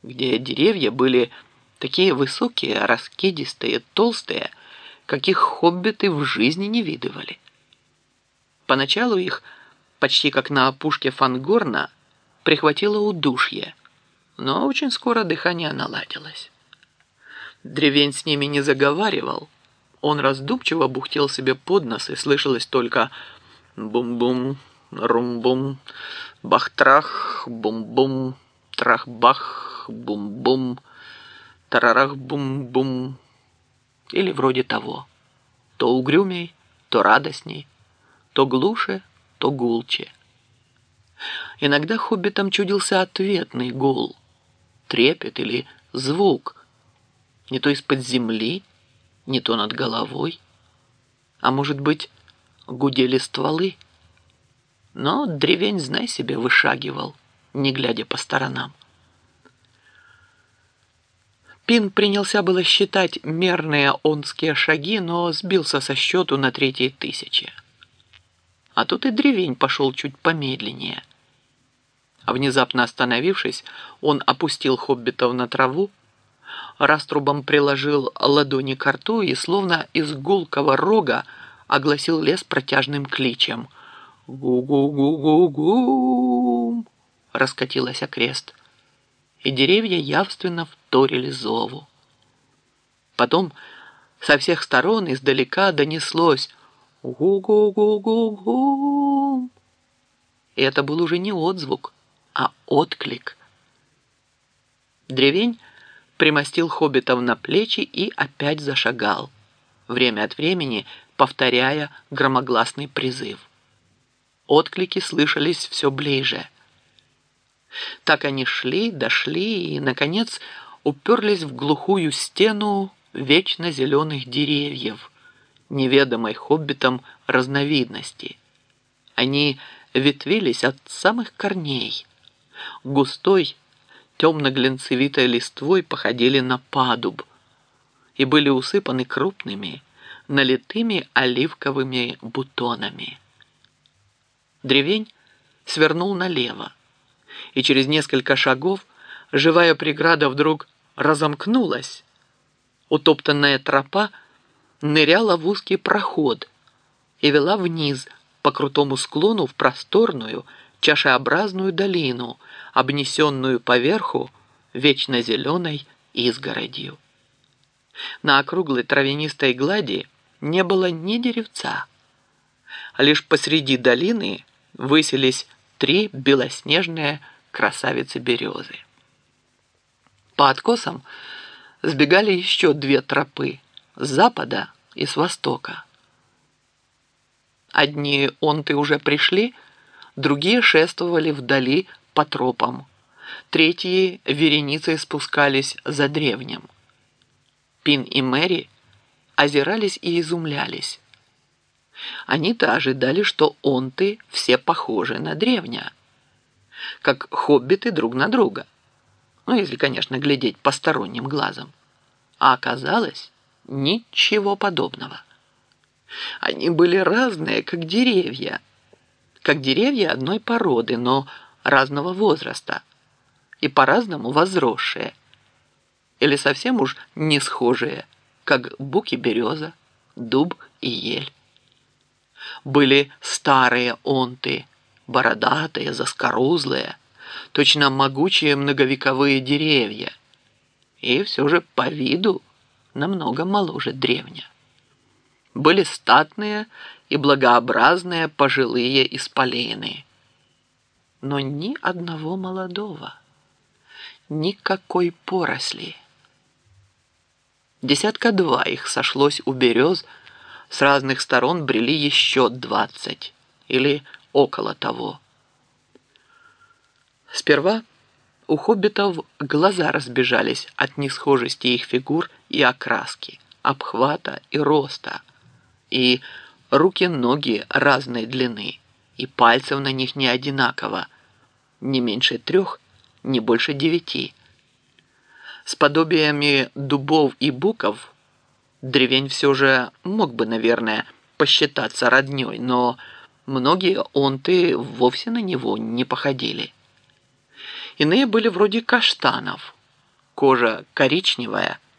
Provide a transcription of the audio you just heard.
где деревья были такие высокие, раскидистые, толстые, каких хоббиты в жизни не видывали. Поначалу их, почти как на опушке Фангорна, прихватило удушье, но очень скоро дыхание наладилось. Древень с ними не заговаривал, он раздумчиво бухтел себе под нос, и слышалось только бум-бум, рум-бум, бах-трах, бум-бум, трах-бах, бум-бум, тарарах-бум-бум, или вроде того. То угрюмей, то радостней, то глуше, то гулче. Иногда хоббитам чудился ответный гул, трепет или звук, не то из-под земли, не то над головой, а может быть, гудели стволы. Но древень, знай себе, вышагивал, не глядя по сторонам. Пин принялся было считать мерные онские шаги, но сбился со счету на 3-й 1000. А тут и древень пошел чуть помедленнее. Внезапно остановившись, он опустил хоббитов на траву, раструбом приложил ладони к рту и, словно из гулкого рога, огласил лес протяжным кличем. «Гу-гу-гу-гу-гу!» раскатилась окрест, и деревья явственно вторили зову. Потом со всех сторон издалека донеслось «Гу-гу-гу-гу-гу!» И это был уже не отзвук, а отклик. Древень примостил хоббитов на плечи и опять зашагал, время от времени повторяя громогласный призыв. Отклики слышались все ближе. Так они шли, дошли и, наконец, уперлись в глухую стену вечно зеленых деревьев, неведомой хоббитам разновидности. Они ветвились от самых корней. Густой, темно-глинцевитой листвой походили на падуб и были усыпаны крупными, налитыми оливковыми бутонами. Древень свернул налево, и через несколько шагов живая преграда вдруг разомкнулась. Утоптанная тропа ныряла в узкий проход и вела вниз по крутому склону в просторную, чашеобразную долину, обнесенную поверху вечно зеленой изгородью. На округлой травянистой глади не было ни деревца, а лишь посреди долины высились 3 белоснежные красавицы-березы. По откосам сбегали еще 2 тропы с запада и с востока. Одни онты уже пришли, другие шествовали вдали по тропам, третьи вереницей спускались за древним. Пин и Мэри озирались и изумлялись. Они-то ожидали, что онты все похожи на древня, как хоббиты друг на друга, ну, если, конечно, глядеть посторонним глазом. А оказалось ничего подобного. Они были разные, как деревья одной породы, но разного возраста и по-разному возросшие, или совсем уж не схожие, как бук и береза, дуб и ель. Были старые онты, бородатые, заскорузлые, точно могучие многовековые деревья, и все же по виду намного моложе древня. Были статные и благообразные пожилые исполины, но ни одного молодого, никакой поросли. 2 их сошлось у берез, с разных сторон брели еще 20 или около того. Сперва у хоббитов глаза разбежались от несхожести их фигур и окраски, обхвата и роста, и руки-ноги разной длины, и пальцев на них не одинаково, не меньше 3, не больше 9. С подобиями дубов и буков древень все же мог бы, наверное, посчитаться роднёй, но многие онты вовсе на него не походили. Иные были вроде каштанов, кожа коричневая,